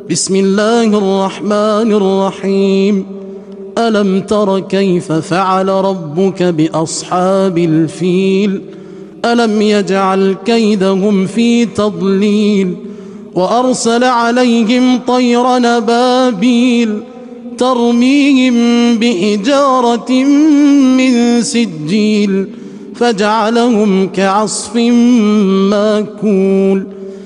بسم الله الرحمن الرحيم. ألم تر كيف فعل ربك بأصحاب الفيل؟ ألم يجعل كيدهم في تضليل وأرسل عليهم طيرا أبابيل ترميهم بحجارة من سجيل فجعلهم كعصف ماكول.